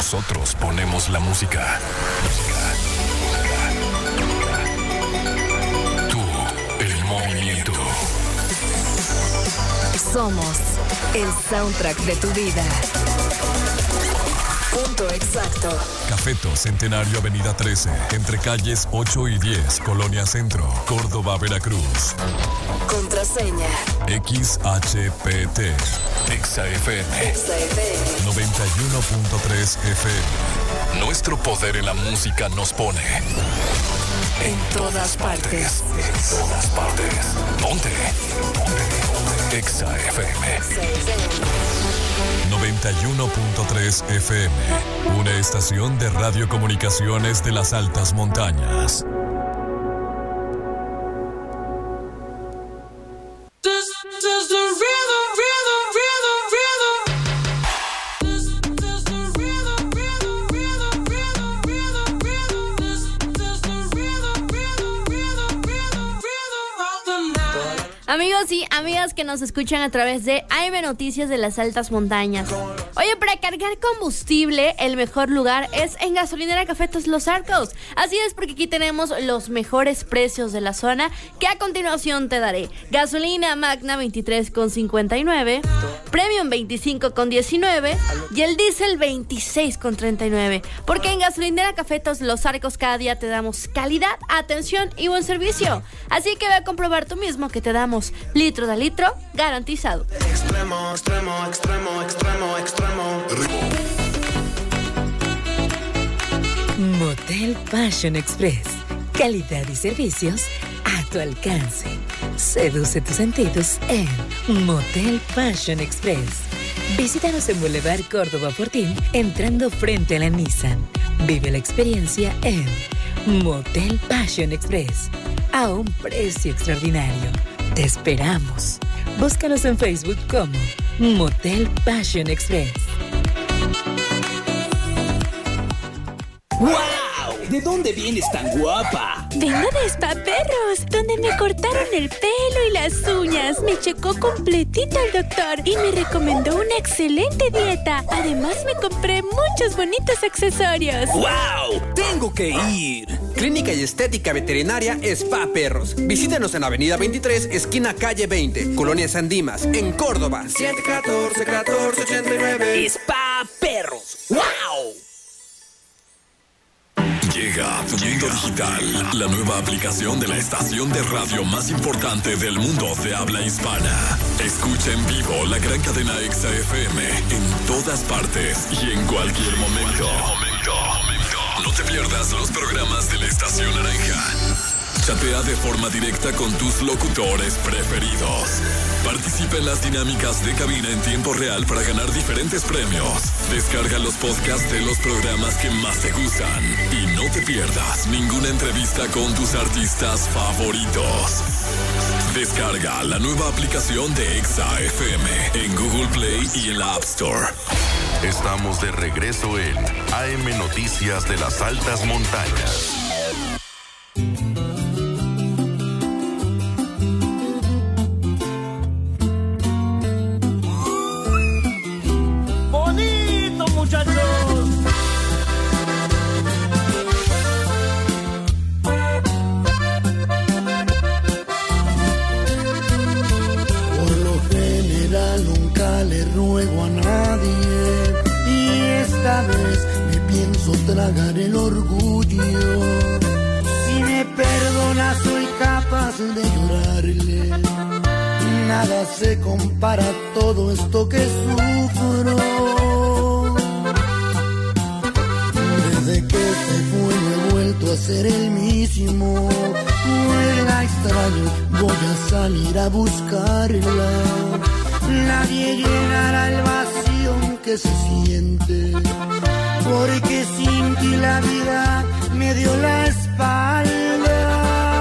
Nosotros ponemos la música. Tú, el movimiento. Somos el soundtrack de tu vida. Punto exacto. Cafeto Centenario, Avenida 13, entre calles 8 y 10, Colonia Centro, Córdoba, Veracruz. Contraseña XHPT. XAFM 91.3 FM. Nuestro poder en la música nos pone en todas partes. En todas partes. Ponte. XAFM 91.3 FM. Una estación de radiocomunicaciones de las altas montañas. Amigos y amigas que nos escuchan a través de AM Noticias de las Altas Montañas. Oye, para cargar combustible, el mejor lugar es en Gasolinera Cafetos Los Arcos. Así es, porque aquí tenemos los mejores precios de la zona, que a continuación te daré. Gasolina Magna 23,59, Premium 25,19 y el diésel 26,39. Porque en Gasolinera Cafetos Los Arcos cada día te damos calidad, atención y buen servicio. Así que ve a comprobar tú mismo que te damos litro de litro garantizado. Extremo, extremo, extremo, extremo, extremo. Motel Passion Express. Calidad y servicios a tu alcance. Seduce tus sentidos en Motel Passion Express. Visítanos en Boulevard Córdoba Fortín, entrando frente a la Nissan. Vive la experiencia en Motel Passion Express, a un precio extraordinario. Te esperamos. Búscanos en Facebook como Motel Passion Express. ¡Wow! ¿De dónde vienes tan guapa? Vengo de Spa Perros, donde me cortaron el pelo y las uñas. Me checó completito el doctor y me recomendó una excelente dieta. Además, me compré muchos bonitos accesorios. ¡Wow! ¡Tengo que ir! Clínica y Estética Veterinaria Spa Perros. Visítenos en Avenida 23, esquina calle 20, Colonia San Dimas, en Córdoba. 714-1489. Spa Perros. ¡Wow! Llega Mundo Digital, la nueva aplicación de la estación de radio más importante del mundo de habla hispana. Escucha en vivo la gran cadena XAFM en todas partes y en cualquier momento. No te pierdas los programas de la Estación Naranja. Chatea de forma directa con tus locutores preferidos. Participa en las dinámicas de cabina en tiempo real para ganar diferentes premios. Descarga los podcasts de los programas que más te gustan. Y no te pierdas ninguna entrevista con tus artistas favoritos. Descarga la nueva aplicación de XAFM en Google Play y en la App Store. Estamos de regreso en AM Noticias de las Altas Montañas. Bonito, muchachos. Por lo general nunca le ruego a nadie, y esta vez me pienso tragar el orgullo. Si me perdona soy capaz de llorarle. Nada se compara a todo esto que sufro. Desde que se fue no he vuelto a ser el mismo. La extraño, voy a salir a buscarla. Nadie llenará el vacío que se siente, porque sin ti la vida me dio la espalda.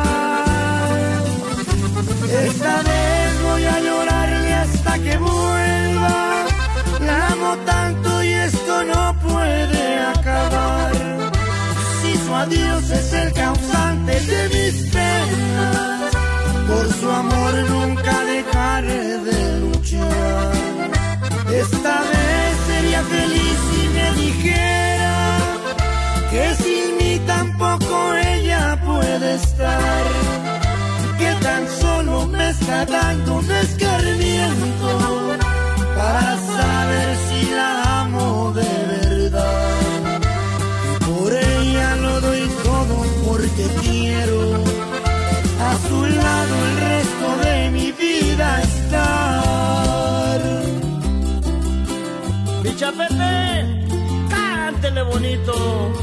Esta vez voy a llorarle hasta que vuelva. La amo tanto y esto no puede acabar. Si su adiós es el causante de mis penas, por su amor nunca dejaré de luchar. Esta vez sería feliz si me dijera que sin mí tampoco ella puede estar, que tan solo me está dando un escarmiento para saber si la amo de verdad. Y por ella lo doy todo porque quiero a su lado el resto de mi vida estar. Bicha Pepe, cántele bonito.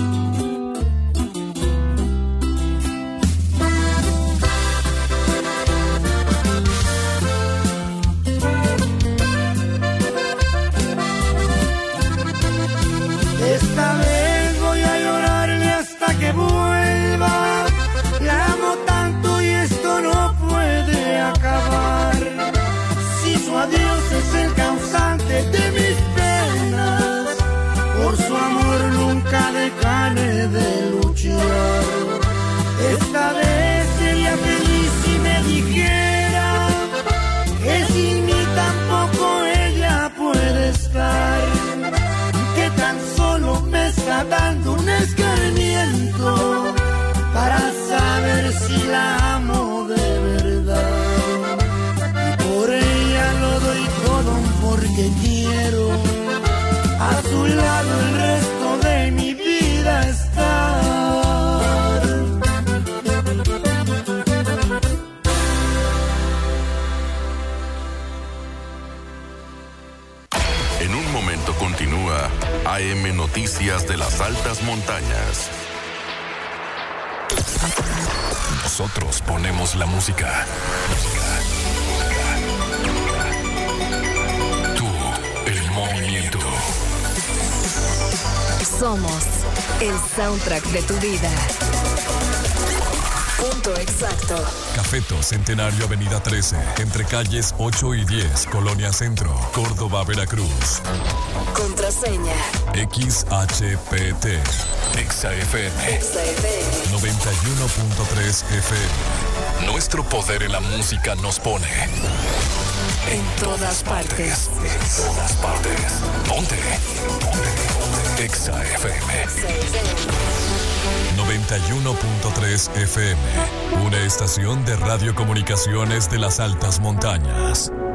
Esta vez voy a llorarle hasta que vuelva. La amo tanto y esto no puede acabar. Si su adiós es el causante de mis penas, por su amor nunca dejaré de luchar. Esta vez sería feliz si me dijera que sin mí tampoco ella puede estar, que tan solo me está dando un escarmiento para saber si la amo de verdad. Por ella lo doy todo porque quiero a su lado el resto de mi vida estar. En un momento continúa AM Noticias de las Altas Montañas. Nosotros ponemos la música. Tú, el movimiento. Somos el soundtrack de tu vida. Punto exacto. Cafeto Centenario Avenida 13, entre calles 8 y 10, Colonia Centro, Córdoba, Veracruz. Contraseña. XHPT. XAFM. 91.3 FM. Nuestro poder en la música nos pone en todas partes. En todas partes. Ponte. XAFM. 91.3 FM. Una estación de radiocomunicaciones de las altas montañas.